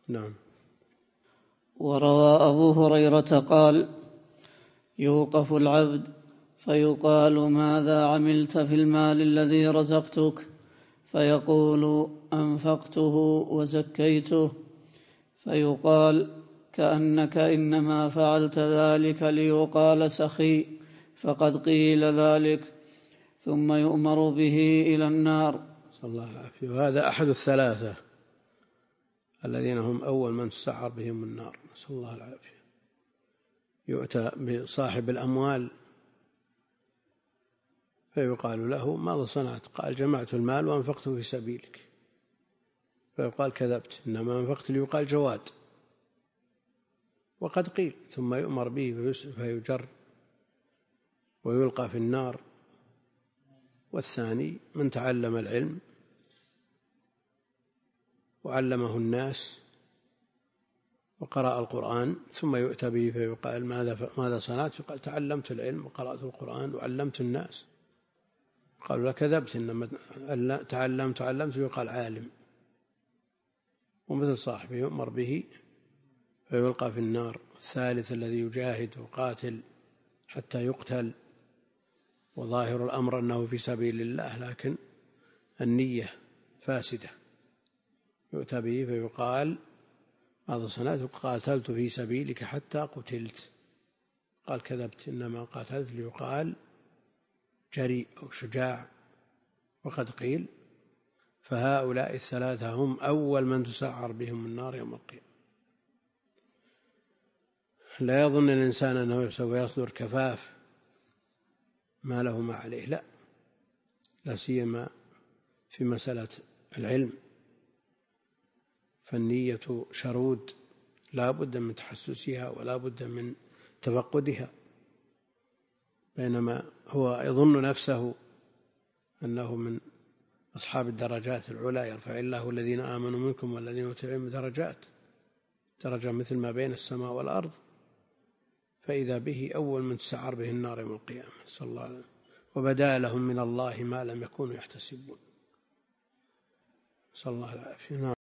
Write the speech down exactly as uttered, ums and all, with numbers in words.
نعم. وروى أبو هريرة قال: يوقف العبد فيقال: ماذا عملت في المال الذي رزقتك؟ فيقول: أنفقته وزكيته. فيقال: كأنك إنما فعلت ذلك ليقال سخي، فقد قيل ذلك. ثم يؤمر به إلى النار. صلى الله العافية. وهذا أحد الثلاثة الذين هم أول من تسعر بهم النار، نسأل الله العافية. يؤتى بصاحب الأموال فيقال له: ماذا صنعت؟ قال: جمعت المال وأنفقته في سبيلك. فيقال: كذبت، إنما أنفقت ليقال جواد، وقد قيل. ثم يؤمر به فيجر ويلقى في النار. والثاني من تعلم العلم وعلمه الناس وقرأ القرآن، ثم يؤتى به فيقال: ماذا ماذا صنعت؟ يقال: تعلمت العلم وقرأت القرآن وعلمت الناس. قالوا: لا، كذبت، إنما تعلمت تعلمت يقال عالم. ومثل صاحبه يؤمر به فيلقى في النار. الثالث الذي يجاهد وقاتل حتى يقتل وظاهر الأمر أنه في سبيل الله، لكن النية فاسدة، يؤتى به فيقال: ماذا صنعت؟ قاتلت في سبيلك حتى قتلت. قال: كذبت، إنما قاتلت ليقال جريء أو شجاع، وقد قيل. فهؤلاء الثلاثة هم أول من تسعر بهم النار يوم القيامة. لا يظن الإنسان أنه سوف يصدر كفاف ما له ما عليه، لا لا سيما في مسألة العلم، فالنية شرود لا بد من تحسسها ولا بد من تفقدها. بينما هو يظن نفسه أنه من أصحاب الدرجات العلى، يرفع الله الذين آمنوا منكم والذين أوتوا العلم درجات، درجة مثل ما بين السماء والأرض. فإذا به أول من تسعر به النار يوم القيامة، صلى الله عليه وسلم. وبدا لهم من الله ما لم يكونوا يحتسبون، صلى الله العافية.